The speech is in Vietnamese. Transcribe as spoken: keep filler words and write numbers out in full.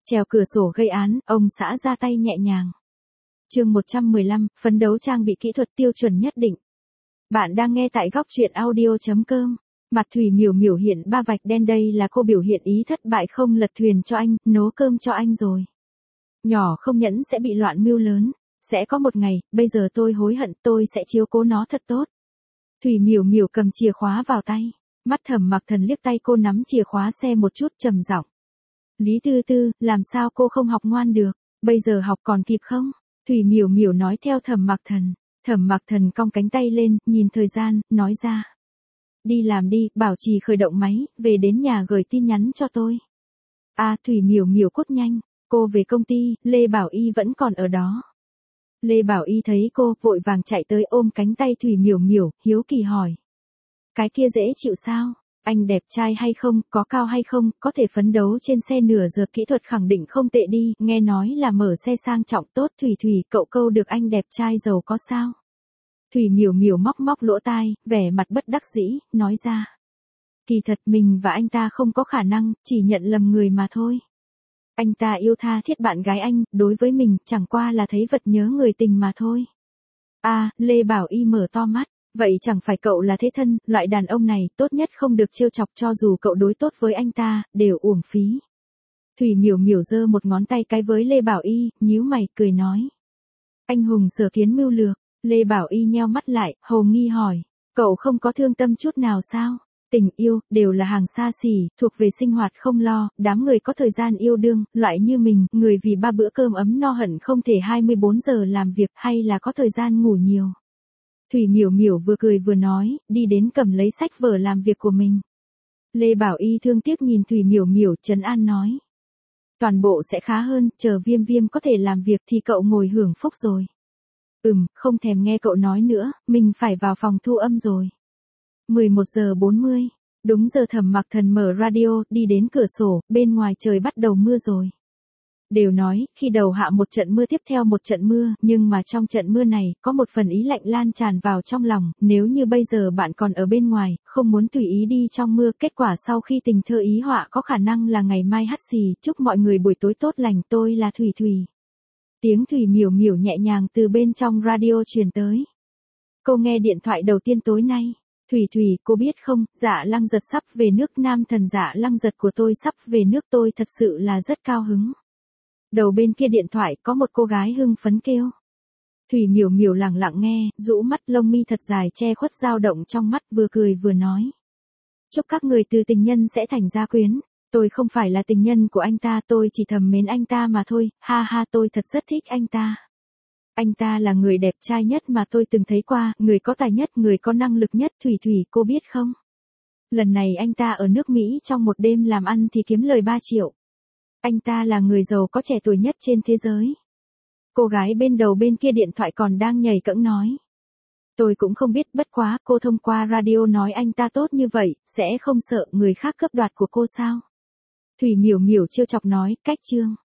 Trèo cửa sổ gây án, ông xã ra tay nhẹ nhàng. Chương một trăm mười lăm, phấn đấu trang bị kỹ thuật tiêu chuẩn nhất định. Bạn đang nghe tại góc truyện audio chấm com. Mặt Thủy Miểu Miểu hiện ba vạch đen, đây là cô biểu hiện ý thất bại không lật thuyền cho anh, nấu cơm cho anh rồi. Nhỏ không nhẫn sẽ bị loạn mưu lớn, sẽ có một ngày, bây giờ tôi hối hận, tôi sẽ chiếu cố nó thật tốt. Thủy Miểu Miểu cầm chìa khóa vào tay, mắt Thẩm Mặc Thần liếc tay cô nắm chìa khóa xe một chút trầm giọng. Lý Tư Tư, làm sao cô không học ngoan được, bây giờ học còn kịp không? Thủy Miểu Miểu nói theo Thẩm Mặc Thần. Thẩm Mặc Thần cong cánh tay lên, nhìn thời gian, nói ra. Đi làm đi, bảo trì khởi động máy, về đến nhà gửi tin nhắn cho tôi. À, Thủy Miểu Miểu cốt nhanh, cô về công ty, Lê Bảo Y vẫn còn ở đó. Lê Bảo Y thấy cô, vội vàng chạy tới ôm cánh tay Thủy Miểu Miểu, hiếu kỳ hỏi. Cái kia dễ chịu sao? Anh đẹp trai hay không, có cao hay không, có thể phấn đấu trên xe nửa giờ, kỹ thuật khẳng định không tệ đi, nghe nói là mở xe sang trọng tốt. Thủy Thủy, cậu câu được anh đẹp trai giàu có sao? Thủy Miểu Miểu móc móc lỗ tai, vẻ mặt bất đắc dĩ, nói ra. Kỳ thật mình và anh ta không có khả năng, chỉ nhận lầm người mà thôi. Anh ta yêu tha thiết bạn gái anh, đối với mình, chẳng qua là thấy vật nhớ người tình mà thôi. À, Lê Bảo Y mở to mắt. Vậy chẳng phải cậu là thế thân, loại đàn ông này, tốt nhất không được trêu chọc, cho dù cậu đối tốt với anh ta, đều uổng phí. Thủy Miểu Miểu giơ một ngón tay cái với Lê Bảo Y, nhíu mày, cười nói. Anh hùng sở kiến mưu lược. Lê Bảo Y nheo mắt lại, hồ nghi hỏi. Cậu không có thương tâm chút nào sao? Tình yêu, đều là hàng xa xỉ, thuộc về sinh hoạt không lo, đám người có thời gian yêu đương, loại như mình, người vì ba bữa cơm ấm no hận không thể hai mươi bốn giờ làm việc, hay là có thời gian ngủ nhiều. Thủy Miểu Miểu vừa cười vừa nói, đi đến cầm lấy sách vở làm việc của mình. Lê Bảo Y thương tiếc nhìn Thủy Miểu Miểu, trấn an nói. Toàn bộ sẽ khá hơn, chờ Viêm Viêm có thể làm việc thì cậu ngồi hưởng phúc rồi. Ừm, không thèm nghe cậu nói nữa, mình phải vào phòng thu âm rồi. mười một giờ bốn mươi, đúng giờ Thẩm Mặc Thần mở radio, đi đến cửa sổ, bên ngoài trời bắt đầu mưa rồi. Đều nói, khi đầu hạ một trận mưa tiếp theo một trận mưa, nhưng mà trong trận mưa này, có một phần ý lạnh lan tràn vào trong lòng, nếu như bây giờ bạn còn ở bên ngoài, không muốn tùy ý đi trong mưa, kết quả sau khi tình thơ ý họa có khả năng là ngày mai hắt xì, chúc mọi người buổi tối tốt lành, tôi là Thủy Thủy. Tiếng Thủy Miểu Miểu nhẹ nhàng từ bên trong radio truyền tới. Cô nghe điện thoại đầu tiên tối nay. Thủy Thủy, cô biết không, Dạ Lăng Giật sắp về nước, nam thần Dạ Lăng Giật của tôi sắp về nước, tôi thật sự là rất cao hứng. Đầu bên kia điện thoại có một cô gái hưng phấn kêu. Thủy Miểu Miểu lặng lặng nghe, rũ mắt, lông mi thật dài che khuất dao động trong mắt, vừa cười vừa nói. Chúc các người từ tình nhân sẽ thành gia quyến. Tôi không phải là tình nhân của anh ta, tôi chỉ thầm mến anh ta mà thôi, ha ha, tôi thật rất thích anh ta. Anh ta là người đẹp trai nhất mà tôi từng thấy qua, người có tài nhất, người có năng lực nhất. Thủy Thủy, cô biết không? Lần này anh ta ở nước Mỹ trong một đêm làm ăn thì kiếm lời ba triệu. Anh ta là người giàu có trẻ tuổi nhất trên thế giới. Cô gái bên đầu bên kia điện thoại còn đang nhảy cẫng nói. Tôi cũng không biết, bất quá cô thông qua radio nói anh ta tốt như vậy, sẽ không sợ người khác cướp đoạt của cô sao? Thủy Miểu Miểu trêu chọc nói, cách chương.